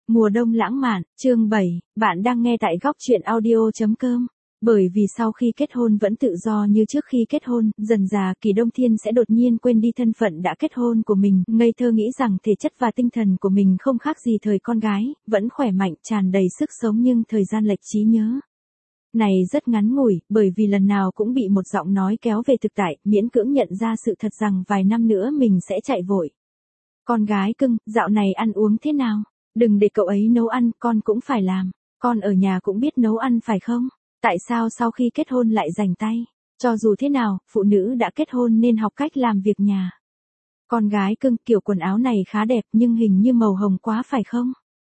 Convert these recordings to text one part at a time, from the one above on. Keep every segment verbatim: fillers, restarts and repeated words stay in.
Mùa đông lãng mạn, chương bảy, bạn đang nghe tại góc truyện audio chấm com. Bởi vì sau khi kết hôn vẫn tự do như trước khi kết hôn, dần dà Kỳ Đông Thiên sẽ đột nhiên quên đi thân phận đã kết hôn của mình, ngây thơ nghĩ rằng thể chất và tinh thần của mình không khác gì thời con gái, vẫn khỏe mạnh, tràn đầy sức sống nhưng thời gian lệch trí nhớ này rất ngắn ngủi, bởi vì lần nào cũng bị một giọng nói kéo về thực tại, miễn cưỡng nhận ra sự thật rằng vài năm nữa mình sẽ chạy vội. Con gái cưng, dạo này ăn uống thế nào? Đừng để cậu ấy nấu ăn, con cũng phải làm. Con ở nhà cũng biết nấu ăn phải không? Tại sao sau khi kết hôn lại rảnh tay? Cho dù thế nào, phụ nữ đã kết hôn nên học cách làm việc nhà. Con gái cưng, kiểu quần áo này khá đẹp nhưng hình như màu hồng quá phải không?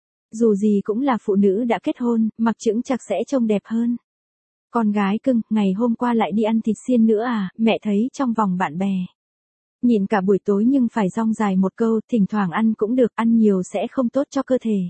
Dù gì cũng là phụ nữ đã kết hôn, mặc chững chạc sẽ trông đẹp hơn. Con gái cưng, ngày hôm qua lại đi ăn thịt xiên nữa à, mẹ thấy trong vòng bạn bè. Nhịn cả buổi tối nhưng phải rong dài một câu, thỉnh thoảng ăn cũng được, ăn nhiều sẽ không tốt cho cơ thể.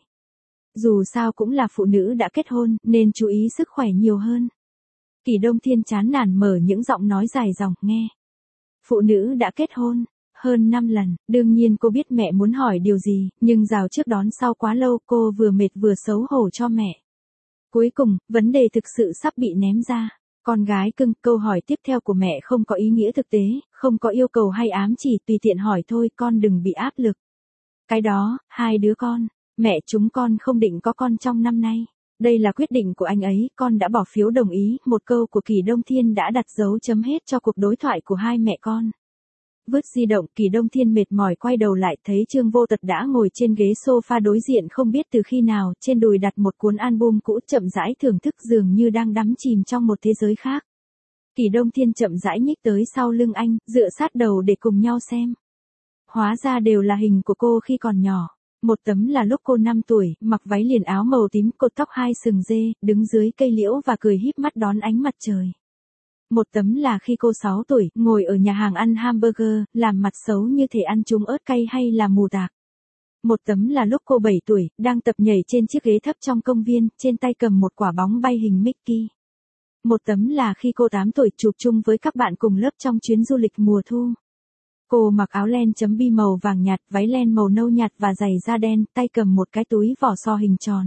Dù sao cũng là phụ nữ đã kết hôn, nên chú ý sức khỏe nhiều hơn. Kỳ Đông Thiên chán nản mở những giọng nói dài dòng, nghe. Phụ nữ đã kết hôn, hơn năm lần, đương nhiên cô biết mẹ muốn hỏi điều gì, nhưng rào trước đón sau quá lâu, cô vừa mệt vừa xấu hổ cho mẹ. Cuối cùng, vấn đề thực sự sắp bị ném ra. Con gái cưng, câu hỏi tiếp theo của mẹ không có ý nghĩa thực tế, không có yêu cầu hay ám chỉ, tùy tiện hỏi thôi, con đừng bị áp lực. Cái đó, hai đứa con, mẹ chúng con không định có con trong năm nay. Đây là quyết định của anh ấy, con đã bỏ phiếu đồng ý, một câu của Kỳ Đông Thiên đã đặt dấu chấm hết cho cuộc đối thoại của hai mẹ con. Vứt di động, Kỳ Đông Thiên mệt mỏi quay đầu lại, thấy Trương Vô Tật đã ngồi trên ghế sofa đối diện không biết từ khi nào, trên đùi đặt một cuốn album cũ, chậm rãi thưởng thức dường như đang đắm chìm trong một thế giới khác. Kỳ Đông Thiên chậm rãi nhích tới sau lưng anh, dựa sát đầu để cùng nhau xem. Hóa ra đều là hình của cô khi còn nhỏ. Một tấm là lúc cô năm tuổi, mặc váy liền áo màu tím, cột tóc hai sừng dê, đứng dưới cây liễu và cười híp mắt đón ánh mặt trời. Một tấm là khi cô sáu tuổi, ngồi ở nhà hàng ăn hamburger, làm mặt xấu như thể ăn trúng ớt cay hay là mù tạc. Một tấm là lúc cô bảy tuổi, đang tập nhảy trên chiếc ghế thấp trong công viên, trên tay cầm một quả bóng bay hình Mickey. Một tấm là khi cô tám tuổi, chụp chung với các bạn cùng lớp trong chuyến du lịch mùa thu. Cô mặc áo len chấm bi màu vàng nhạt, váy len màu nâu nhạt và giày da đen, tay cầm một cái túi vỏ sò hình tròn.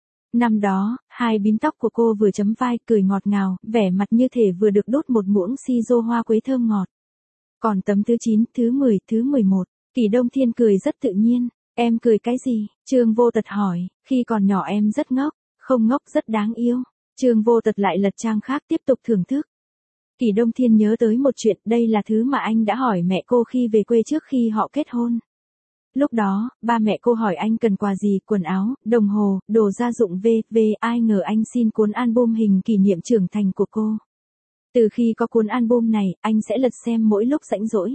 Năm đó, hai bím tóc của cô vừa chấm vai, cười ngọt ngào, vẻ mặt như thể vừa được đốt một muỗng si rô hoa quế thơm ngọt. Còn tấm thứ chín, thứ mười, thứ mười một, Kỳ Đông Thiên cười rất tự nhiên. Em cười cái gì? Trương Vô Tật hỏi. Khi còn nhỏ em rất ngốc, không ngốc rất đáng yêu. Trương Vô Tật lại lật trang khác tiếp tục thưởng thức. Kỳ Đông Thiên nhớ tới một chuyện, đây là thứ mà anh đã hỏi mẹ cô khi về quê trước khi họ kết hôn. Lúc đó, ba mẹ cô hỏi anh cần quà gì, quần áo, đồng hồ, đồ gia dụng vân vân, ai ngờ anh xin cuốn album hình kỷ niệm trưởng thành của cô. Từ khi có cuốn album này, anh sẽ lật xem mỗi lúc rảnh rỗi.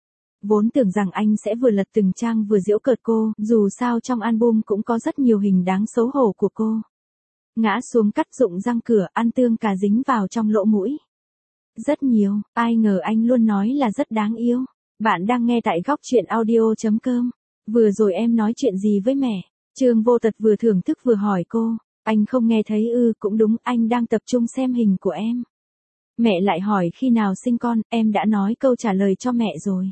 Vốn tưởng rằng anh sẽ vừa lật từng trang vừa giễu cợt cô, dù sao trong album cũng có rất nhiều hình đáng xấu hổ của cô. Ngã xuống cắt rụng răng cửa, ăn tương cà dính vào trong lỗ mũi. Rất nhiều, ai ngờ anh luôn nói là rất đáng yêu. Bạn đang nghe tại góc truyện audio chấm com. Vừa rồi em nói chuyện gì với mẹ? Trương Vô Tật vừa thưởng thức vừa hỏi cô. Anh không nghe thấy ư, cũng đúng, anh đang tập trung xem hình của em. Mẹ lại hỏi khi nào sinh con, em đã nói câu trả lời cho mẹ rồi.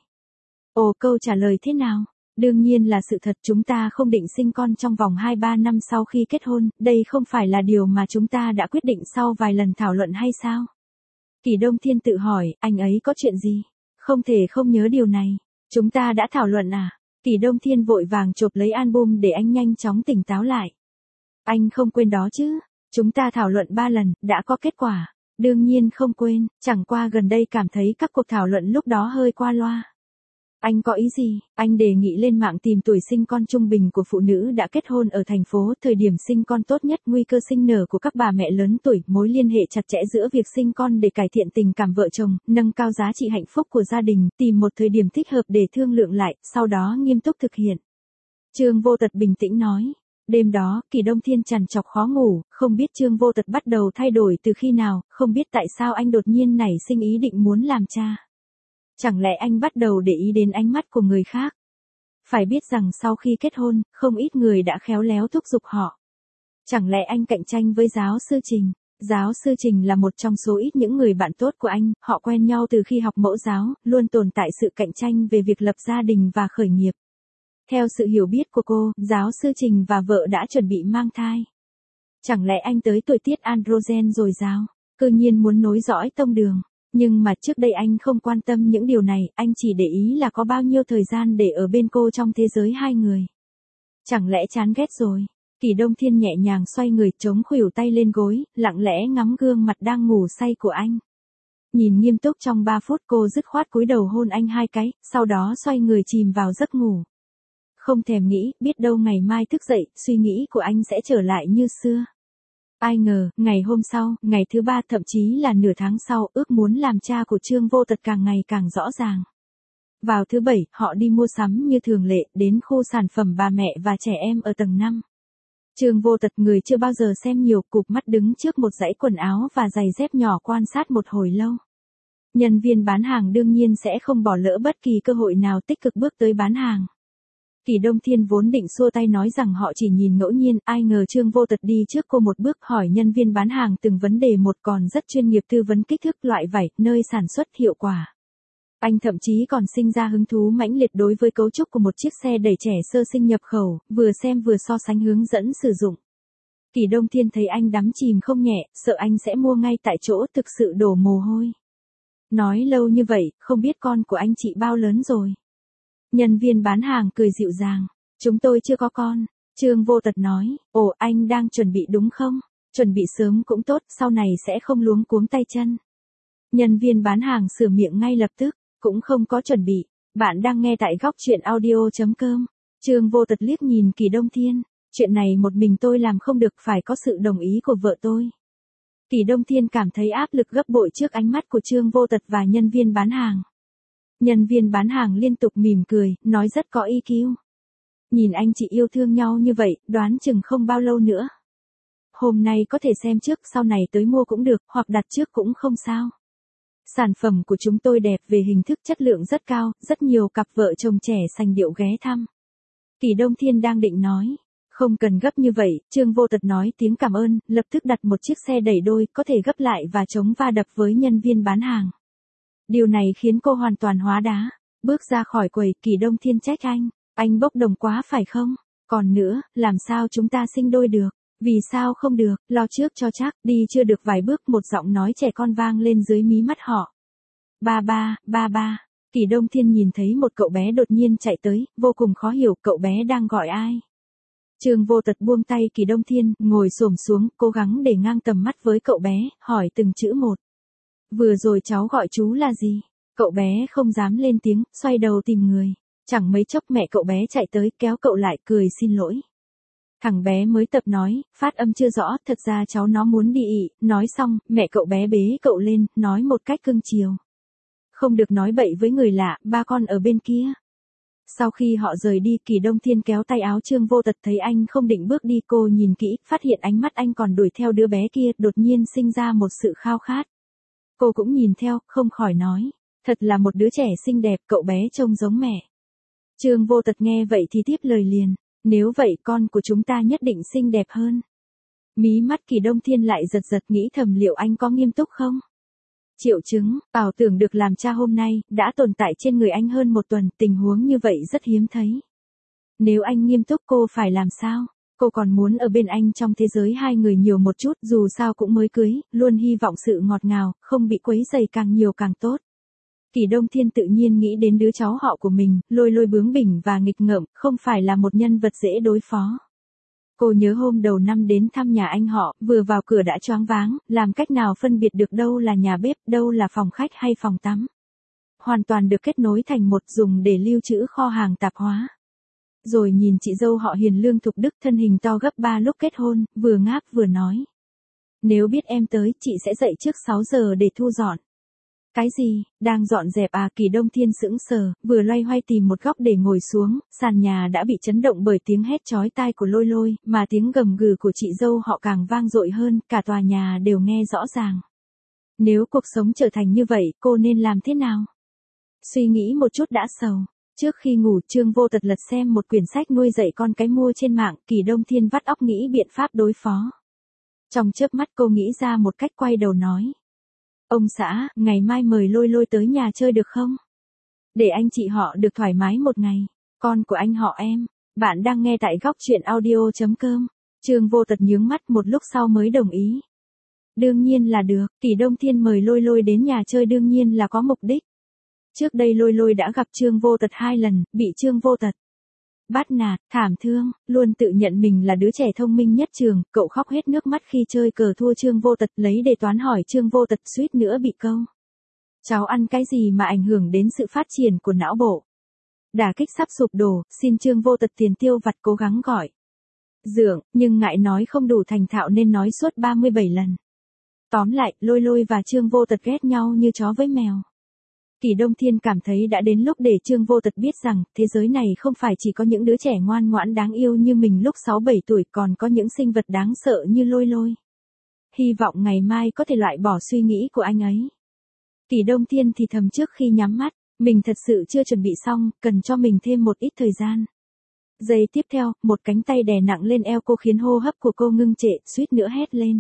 Ồ, câu trả lời thế nào? Đương nhiên là sự thật, chúng ta không định sinh con trong vòng hai ba năm sau khi kết hôn, đây không phải là điều mà chúng ta đã quyết định sau vài lần thảo luận hay sao? Kỳ Đông Thiên tự hỏi, anh ấy có chuyện gì? Không thể không nhớ điều này. Chúng ta đã thảo luận à? Kỳ Đông Thiên vội vàng chộp lấy album để anh nhanh chóng tỉnh táo lại. Anh không quên đó chứ? Chúng ta thảo luận ba lần, đã có kết quả. Đương nhiên không quên, chẳng qua gần đây cảm thấy các cuộc thảo luận lúc đó hơi qua loa. Anh có ý gì? Anh đề nghị lên mạng tìm tuổi sinh con trung bình của phụ nữ đã kết hôn ở thành phố, thời điểm sinh con tốt nhất, nguy cơ sinh nở của các bà mẹ lớn tuổi, mối liên hệ chặt chẽ giữa việc sinh con để cải thiện tình cảm vợ chồng, nâng cao giá trị hạnh phúc của gia đình, tìm một thời điểm thích hợp để thương lượng lại, sau đó nghiêm túc thực hiện. Trương Vô Tật bình tĩnh nói. Đêm đó, Kỳ Đông Thiên trằn trọc khó ngủ, không biết Trương Vô Tật bắt đầu thay đổi từ khi nào, không biết tại sao anh đột nhiên nảy sinh ý định muốn làm cha. Chẳng lẽ anh bắt đầu để ý đến ánh mắt của người khác? Phải biết rằng sau khi kết hôn, không ít người đã khéo léo thúc giục họ. Chẳng lẽ anh cạnh tranh với giáo sư Trình? Giáo sư Trình là một trong số ít những người bạn tốt của anh, họ quen nhau từ khi học mẫu giáo, luôn tồn tại sự cạnh tranh về việc lập gia đình và khởi nghiệp. Theo sự hiểu biết của cô, giáo sư Trình và vợ đã chuẩn bị mang thai. Chẳng lẽ anh tới tuổi tiết androgen dồi dào, cư nhiên muốn nối dõi tông đường. Nhưng mà trước đây anh không quan tâm những điều này, anh chỉ để ý là có bao nhiêu thời gian để ở bên cô trong thế giới hai người. Chẳng lẽ chán ghét rồi? Kỳ Đông Thiên nhẹ nhàng xoay người, chống khuỷu tay lên gối, lặng lẽ ngắm gương mặt đang ngủ say của anh. Nhìn nghiêm túc trong ba phút, cô dứt khoát cúi đầu hôn anh hai cái, sau đó xoay người chìm vào giấc ngủ. Không thèm nghĩ, biết đâu ngày mai thức dậy, suy nghĩ của anh sẽ trở lại như xưa. Ai ngờ, ngày hôm sau, ngày thứ ba, thậm chí là nửa tháng sau, ước muốn làm cha của Trương Vô Tật càng ngày càng rõ ràng. Vào thứ bảy, họ đi mua sắm như thường lệ, đến khu sản phẩm bà mẹ và trẻ em ở tầng năm. Trương Vô Tật, người chưa bao giờ xem nhiều, cụp mắt đứng trước một dãy quần áo và giày dép nhỏ quan sát một hồi lâu. Nhân viên bán hàng đương nhiên sẽ không bỏ lỡ bất kỳ cơ hội nào tích cực bước tới bán hàng. Kỳ Đông Thiên vốn định xua tay nói rằng họ chỉ nhìn ngẫu nhiên, ai ngờ Trương Vô Tật đi trước cô một bước, hỏi nhân viên bán hàng từng vấn đề một, còn rất chuyên nghiệp, tư vấn kích thước, loại vải, nơi sản xuất, hiệu quả. Anh thậm chí còn sinh ra hứng thú mãnh liệt đối với cấu trúc của một chiếc xe đẩy trẻ sơ sinh nhập khẩu, vừa xem vừa so sánh hướng dẫn sử dụng. Kỳ Đông Thiên thấy anh đắm chìm không nhẹ, sợ anh sẽ mua ngay tại chỗ, thực sự đổ mồ hôi. Nói lâu như vậy, không biết con của anh chị bao lớn rồi? Nhân viên bán hàng cười dịu dàng. Chúng tôi chưa có con. Trương Vô Tật nói, ồ, anh đang chuẩn bị đúng không? Chuẩn bị sớm cũng tốt, sau này sẽ không luống cuống tay chân. Nhân viên bán hàng sửa miệng ngay lập tức, cũng không có chuẩn bị. Bạn đang nghe tại góc truyện audio chấm com. Trương Vô Tật liếc nhìn Kỳ Đông Thiên. Chuyện này một mình tôi làm không được, phải có sự đồng ý của vợ tôi. Kỳ Đông Thiên cảm thấy áp lực gấp bội trước ánh mắt của Trương Vô Tật và nhân viên bán hàng. Nhân viên bán hàng liên tục mỉm cười, nói rất có i kiu. Nhìn anh chị yêu thương nhau như vậy, đoán chừng không bao lâu nữa. Hôm nay có thể xem trước, sau này tới mua cũng được, hoặc đặt trước cũng không sao. Sản phẩm của chúng tôi đẹp về hình thức, chất lượng rất cao, rất nhiều cặp vợ chồng trẻ sành điệu ghé thăm. Kỳ Đông Thiên đang định nói, không cần gấp như vậy, Trương Vô Tật nói tiếng cảm ơn, lập tức đặt một chiếc xe đẩy đôi, có thể gấp lại và chống va đập với nhân viên bán hàng. Điều này khiến cô hoàn toàn hóa đá. Bước ra khỏi quầy, Kỳ Đông Thiên trách anh, anh bốc đồng quá phải không? Còn nữa, làm sao chúng ta sinh đôi được? Vì sao không được, lo trước cho chắc, đi chưa được vài bước, một giọng nói trẻ con vang lên dưới mí mắt họ. Ba ba, ba ba. Kỳ Đông Thiên nhìn thấy một cậu bé đột nhiên chạy tới, vô cùng khó hiểu, cậu bé đang gọi ai? Trương Vô Tật buông tay Kỳ Đông Thiên, ngồi xổm xuống, cố gắng để ngang tầm mắt với cậu bé, hỏi từng chữ một. Vừa rồi cháu gọi chú là gì? Cậu bé không dám lên tiếng, xoay đầu tìm người. Chẳng mấy chốc mẹ cậu bé chạy tới, kéo cậu lại, cười xin lỗi. Thằng bé mới tập nói, phát âm chưa rõ, thật ra cháu nó muốn đi ị. Nói xong, mẹ cậu bé bế cậu lên, nói một cách cưng chiều. Không được nói bậy với người lạ, ba con ở bên kia. Sau khi họ rời đi, Kỳ Đông Thiên kéo tay áo Trương Vô Tật, thấy anh không định bước đi, cô nhìn kỹ, phát hiện ánh mắt anh còn đuổi theo đứa bé kia, đột nhiên sinh ra một sự khao khát. Cô cũng nhìn theo, không khỏi nói, thật là một đứa trẻ xinh đẹp, cậu bé trông giống mẹ. Trương Vô Tật nghe vậy thì tiếp lời liền, nếu vậy con của chúng ta nhất định xinh đẹp hơn. Mí mắt Kỳ Đông Thiên lại giật giật, nghĩ thầm liệu anh có nghiêm túc không? Triệu chứng, ảo tưởng được làm cha hôm nay, đã tồn tại trên người anh hơn một tuần, tình huống như vậy rất hiếm thấy. Nếu anh nghiêm túc cô phải làm sao? Cô còn muốn ở bên anh trong thế giới hai người nhiều một chút, dù sao cũng mới cưới, luôn hy vọng sự ngọt ngào, không bị quấy rầy, càng nhiều càng tốt. Kỳ Đông Thiên tự nhiên nghĩ đến đứa cháu họ của mình, lôi lôi bướng bỉnh và nghịch ngợm, không phải là một nhân vật dễ đối phó. Cô nhớ hôm đầu năm đến thăm nhà anh họ, vừa vào cửa đã choáng váng, làm cách nào phân biệt được đâu là nhà bếp, đâu là phòng khách hay phòng tắm. Hoàn toàn được kết nối thành một, dùng để lưu trữ kho hàng tạp hóa. Rồi nhìn chị dâu họ Hiền Lương Thục Đức, thân hình to gấp ba lúc kết hôn, vừa ngáp vừa nói. Nếu biết em tới, chị sẽ dậy trước sáu giờ để thu dọn. Cái gì, đang dọn dẹp à? Kỳ Đông Thiên sững sờ, vừa loay hoay tìm một góc để ngồi xuống, sàn nhà đã bị chấn động bởi tiếng hét chói tai của Lôi Lôi, mà tiếng gầm gừ của chị dâu họ càng vang dội hơn, cả tòa nhà đều nghe rõ ràng. Nếu cuộc sống trở thành như vậy, cô nên làm thế nào? Suy nghĩ một chút đã sầu. Trước khi ngủ, Trương Vô Tật lật xem một quyển sách nuôi dạy con cái mua trên mạng, Kỳ Đông Thiên vắt óc nghĩ biện pháp đối phó. Trong chớp mắt cô nghĩ ra một cách, quay đầu nói. Ông xã, ngày mai mời Lôi Lôi tới nhà chơi được không? Để anh chị họ được thoải mái một ngày. Con của anh họ em. Bạn đang nghe tại góc chuyện audio.com. Trương Vô Tật nhướng mắt một lúc sau mới đồng ý. Đương nhiên là được, Kỷ Đông Thiên mời Lôi Lôi đến nhà chơi đương nhiên là có mục đích. Trước đây Lôi Lôi đã gặp Trương Vô Tật hai lần, bị Trương Vô Tật bắt nạt, thảm thương, luôn tự nhận mình là đứa trẻ thông minh nhất trường, cậu khóc hết nước mắt khi chơi cờ thua Trương Vô Tật, lấy đề toán hỏi Trương Vô Tật, suýt nữa bị câu. Cháu ăn cái gì mà ảnh hưởng đến sự phát triển của não bộ? Đả kích sắp sụp đổ, xin Trương Vô Tật tiền tiêu vặt cố gắng gọi dượng, nhưng ngại nói không đủ thành thạo nên nói suốt ba mươi bảy lần. Tóm lại, Lôi Lôi và Trương Vô Tật ghét nhau như chó với mèo. Kỷ Đông Thiên cảm thấy đã đến lúc để Trương Vô Tật biết rằng, thế giới này không phải chỉ có những đứa trẻ ngoan ngoãn đáng yêu như mình lúc sáu bảy tuổi, còn có những sinh vật đáng sợ như Lôi Lôi. Hy vọng ngày mai có thể loại bỏ suy nghĩ của anh ấy. Kỷ Đông Thiên thì thầm trước khi nhắm mắt, mình thật sự chưa chuẩn bị xong, cần cho mình thêm một ít thời gian. Giây tiếp theo, một cánh tay đè nặng lên eo cô khiến hô hấp của cô ngưng trệ, suýt nữa hét lên.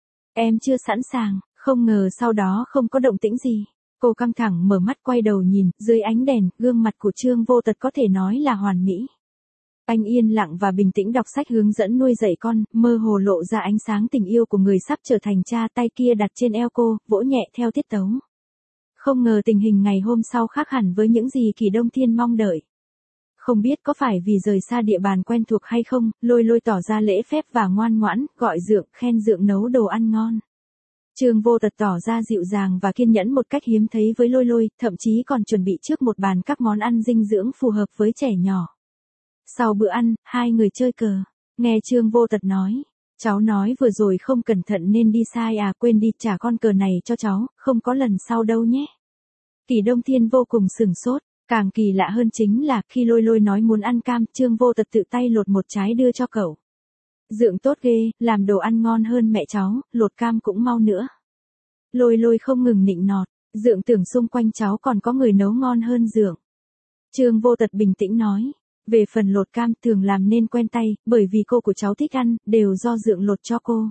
Em chưa sẵn sàng, không ngờ sau đó không có động tĩnh gì. Cô căng thẳng mở mắt quay đầu nhìn, dưới ánh đèn, gương mặt của Trương Vô Tật có thể nói là hoàn mỹ. Anh yên lặng và bình tĩnh đọc sách hướng dẫn nuôi dạy con, mơ hồ lộ ra ánh sáng tình yêu của người sắp trở thành cha, tay kia đặt trên eo cô, vỗ nhẹ theo tiết tấu. Không ngờ tình hình ngày hôm sau khác hẳn với những gì Kỷ Đông Thiên mong đợi. Không biết có phải vì rời xa địa bàn quen thuộc hay không, Lôi Lôi tỏ ra lễ phép và ngoan ngoãn, gọi dượng, khen dượng nấu đồ ăn ngon. Trương Vô Tật tỏ ra dịu dàng và kiên nhẫn một cách hiếm thấy với Lôi Lôi, thậm chí còn chuẩn bị trước một bàn các món ăn dinh dưỡng phù hợp với trẻ nhỏ. Sau bữa ăn, hai người chơi cờ. Nghe Trương Vô Tật nói, cháu nói vừa rồi không cẩn thận nên đi sai à, quên đi, trả con cờ này cho cháu, không có lần sau đâu nhé. Kỷ Đông Thiên vô cùng sửng sốt, càng kỳ lạ hơn chính là khi Lôi Lôi nói muốn ăn cam, Trương Vô Tật tự tay lột một trái đưa cho cậu. Dượng tốt ghê, làm đồ ăn ngon hơn mẹ cháu, lột cam cũng mau nữa. Lôi Lôi không ngừng nịnh nọt, dượng tưởng xung quanh cháu còn có người nấu ngon hơn dượng. Trương Vô Tật bình tĩnh nói, về phần lột cam thường làm nên quen tay, bởi vì cô của cháu thích ăn, đều do dượng lột cho cô.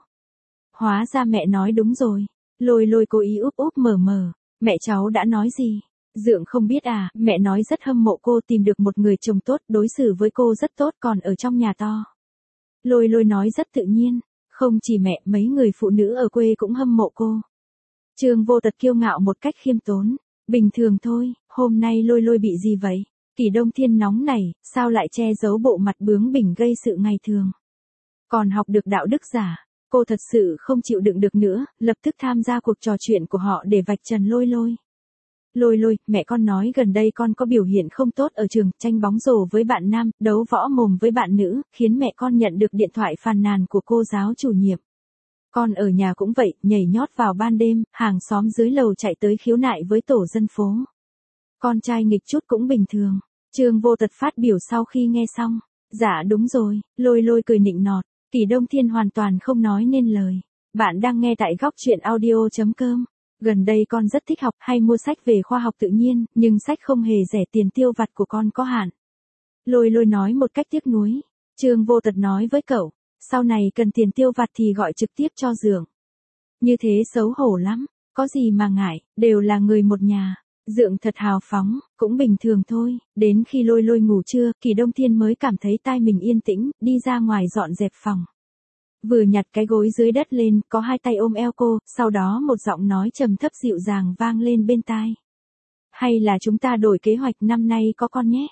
Hóa ra mẹ nói đúng rồi. Lôi Lôi cố ý úp úp mở mở, mẹ cháu đã nói gì? Dượng không biết à, mẹ nói rất hâm mộ cô tìm được một người chồng tốt, đối xử với cô rất tốt còn ở trong nhà to. Lôi Lôi nói rất tự nhiên, không chỉ mẹ, mấy người phụ nữ ở quê cũng hâm mộ cô. Trương Vô Tật kiêu ngạo một cách khiêm tốn, bình thường thôi, hôm nay Lôi Lôi bị gì vậy? Kỷ Đông Thiên nóng này, sao lại che giấu bộ mặt bướng bỉnh gây sự ngày thường? Còn học được đạo đức giả, cô thật sự không chịu đựng được nữa, lập tức tham gia cuộc trò chuyện của họ để vạch trần Lôi Lôi. Lôi Lôi, mẹ con nói gần đây con có biểu hiện không tốt ở trường, tranh bóng rổ với bạn nam, đấu võ mồm với bạn nữ, khiến mẹ con nhận được điện thoại phàn nàn của cô giáo chủ nhiệm. Con ở nhà cũng vậy, nhảy nhót vào ban đêm, hàng xóm dưới lầu chạy tới khiếu nại với tổ dân phố. Con trai nghịch chút cũng bình thường. Trương Vô Tật phát biểu sau khi nghe xong. Dạ đúng rồi, Lôi Lôi cười nịnh nọt. Kỷ Đông Thiên hoàn toàn không nói nên lời. Bạn đang nghe tại góc chuyện audio.com. Gần đây con rất thích học, hay mua sách về khoa học tự nhiên, nhưng sách không hề rẻ, tiền tiêu vặt của con có hạn. Lôi Lôi nói một cách tiếc nuối. Trương Vô Tật nói với cậu, sau này cần tiền tiêu vặt thì gọi trực tiếp cho dượng. Như thế xấu hổ lắm, có gì mà ngại, đều là người một nhà. Dượng thật hào phóng, cũng bình thường thôi. Đến khi Lôi Lôi ngủ trưa, Kỷ Đông Thiên mới cảm thấy tai mình yên tĩnh, đi ra ngoài dọn dẹp phòng. Vừa nhặt cái gối dưới đất lên, có hai tay ôm eo cô, sau đó một giọng nói trầm thấp dịu dàng vang lên bên tai. Hay là chúng ta đổi kế hoạch năm nay có con nhé?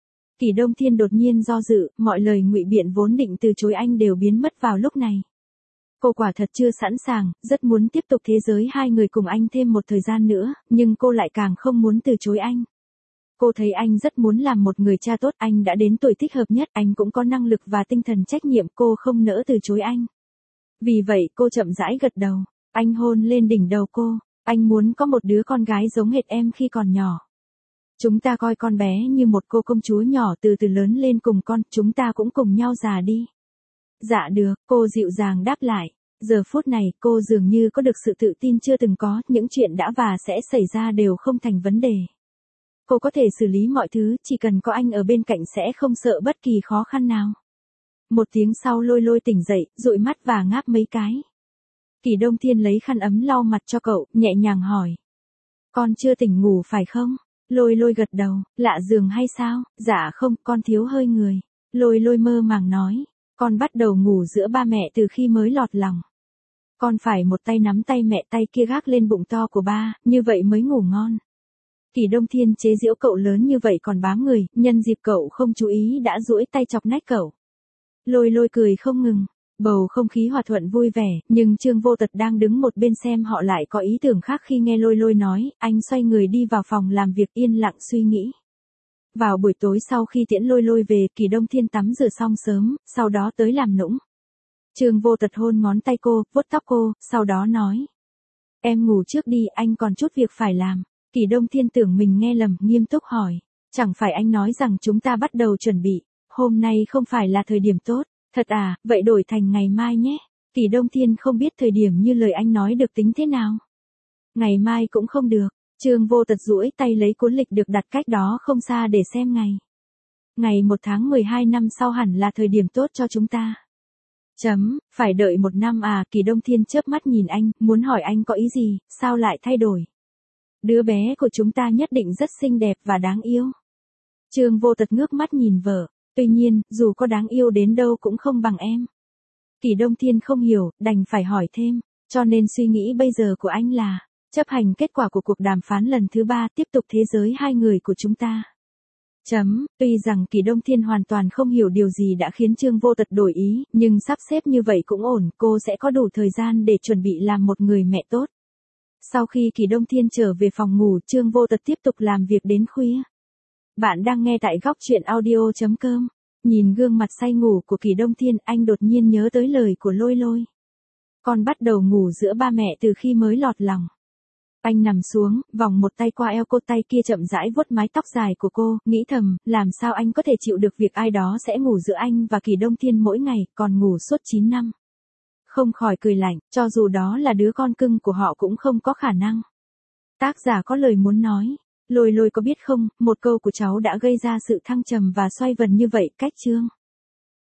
Kỷ Đông Thiên đột nhiên do dự, mọi lời ngụy biện vốn định từ chối anh đều biến mất vào lúc này. Cô quả thật chưa sẵn sàng, rất muốn tiếp tục thế giới hai người cùng anh thêm một thời gian nữa, nhưng cô lại càng không muốn từ chối anh. Cô thấy anh rất muốn làm một người cha tốt, anh đã đến tuổi thích hợp nhất, anh cũng có năng lực và tinh thần trách nhiệm, cô không nỡ từ chối anh. Vì vậy cô chậm rãi gật đầu, anh hôn lên đỉnh đầu cô, anh muốn có một đứa con gái giống hệt em khi còn nhỏ. Chúng ta coi con bé như một cô công chúa nhỏ từ từ lớn lên cùng con, chúng ta cũng cùng nhau già đi. Dạ được, cô dịu dàng đáp lại. Giờ phút này, cô dường như có được sự tự tin chưa từng có, những chuyện đã và sẽ xảy ra đều không thành vấn đề. Cô có thể xử lý mọi thứ, chỉ cần có anh ở bên cạnh sẽ không sợ bất kỳ khó khăn nào. Một tiếng sau Lôi Lôi tỉnh dậy, dụi mắt và ngáp mấy cái. Kỷ Đông Thiên lấy khăn ấm lau mặt cho cậu, nhẹ nhàng hỏi. Con chưa tỉnh ngủ phải không? Lôi lôi gật đầu, lạ giường hay sao? Dạ không, con thiếu hơi người. Lôi lôi mơ màng nói, con bắt đầu ngủ giữa ba mẹ từ khi mới lọt lòng. Con phải một tay nắm tay mẹ, tay kia gác lên bụng to của ba, như vậy mới ngủ ngon. Kỳ Đông Thiên chế giễu cậu lớn như vậy còn bám người, nhân dịp cậu không chú ý đã duỗi tay chọc nách cậu. Lôi lôi cười không ngừng, bầu không khí hòa thuận vui vẻ, nhưng Trương Vô Tật đang đứng một bên xem họ lại có ý tưởng khác khi nghe lôi lôi nói, anh xoay người đi vào phòng làm việc yên lặng suy nghĩ. Vào buổi tối sau khi tiễn lôi lôi về, Kỳ Đông Thiên tắm rửa xong sớm, sau đó tới làm nũng. Trương Vô Tật hôn ngón tay cô, vuốt tóc cô, sau đó nói. Em ngủ trước đi, anh còn chút việc phải làm. Kỳ Đông Thiên tưởng mình nghe lầm, nghiêm túc hỏi. Chẳng phải anh nói rằng chúng ta bắt đầu chuẩn bị, hôm nay không phải là thời điểm tốt. Thật à, vậy đổi thành ngày mai nhé. Kỳ Đông Thiên không biết thời điểm như lời anh nói được tính thế nào. Ngày mai cũng không được. Trương Vô Tật duỗi tay lấy cuốn lịch được đặt cách đó không xa để xem ngày. Ngày một tháng mười hai năm sau hẳn là thời điểm tốt cho chúng ta. Chấm, phải đợi một năm à? Kỳ Đông Thiên chớp mắt nhìn anh, muốn hỏi anh có ý gì, sao lại thay đổi? Đứa bé của chúng ta nhất định rất xinh đẹp và đáng yêu. Trương Vô Tật ngước mắt nhìn vợ, tuy nhiên, dù có đáng yêu đến đâu cũng không bằng em. Kỳ Đông Thiên không hiểu, đành phải hỏi thêm, cho nên suy nghĩ bây giờ của anh là, chấp hành kết quả của cuộc đàm phán lần thứ ba, tiếp tục thế giới hai người của chúng ta. Chấm, tuy rằng Kỳ Đông Thiên hoàn toàn không hiểu điều gì đã khiến Trương Vô Tật đổi ý, nhưng sắp xếp như vậy cũng ổn, cô sẽ có đủ thời gian để chuẩn bị làm một người mẹ tốt. Sau khi Kỳ Đông Thiên trở về phòng ngủ, Trương Vô Tật tiếp tục làm việc đến khuya. Bạn đang nghe tại góc truyện audio chấm com. Nhìn gương mặt say ngủ của Kỳ Đông Thiên, anh đột nhiên nhớ tới lời của Lôi Lôi. Con bắt đầu ngủ giữa ba mẹ từ khi mới lọt lòng. Anh nằm xuống, vòng một tay qua eo cô, tay kia chậm rãi vuốt mái tóc dài của cô, nghĩ thầm, làm sao anh có thể chịu được việc ai đó sẽ ngủ giữa anh và Kỳ Đông Thiên mỗi ngày, còn ngủ suốt chín năm. Không khỏi cười lạnh, cho dù đó là đứa con cưng của họ cũng không có khả năng. Tác giả có lời muốn nói, Lôi Lôi có biết không, một câu của cháu đã gây ra sự thăng trầm và xoay vần như vậy cách chương.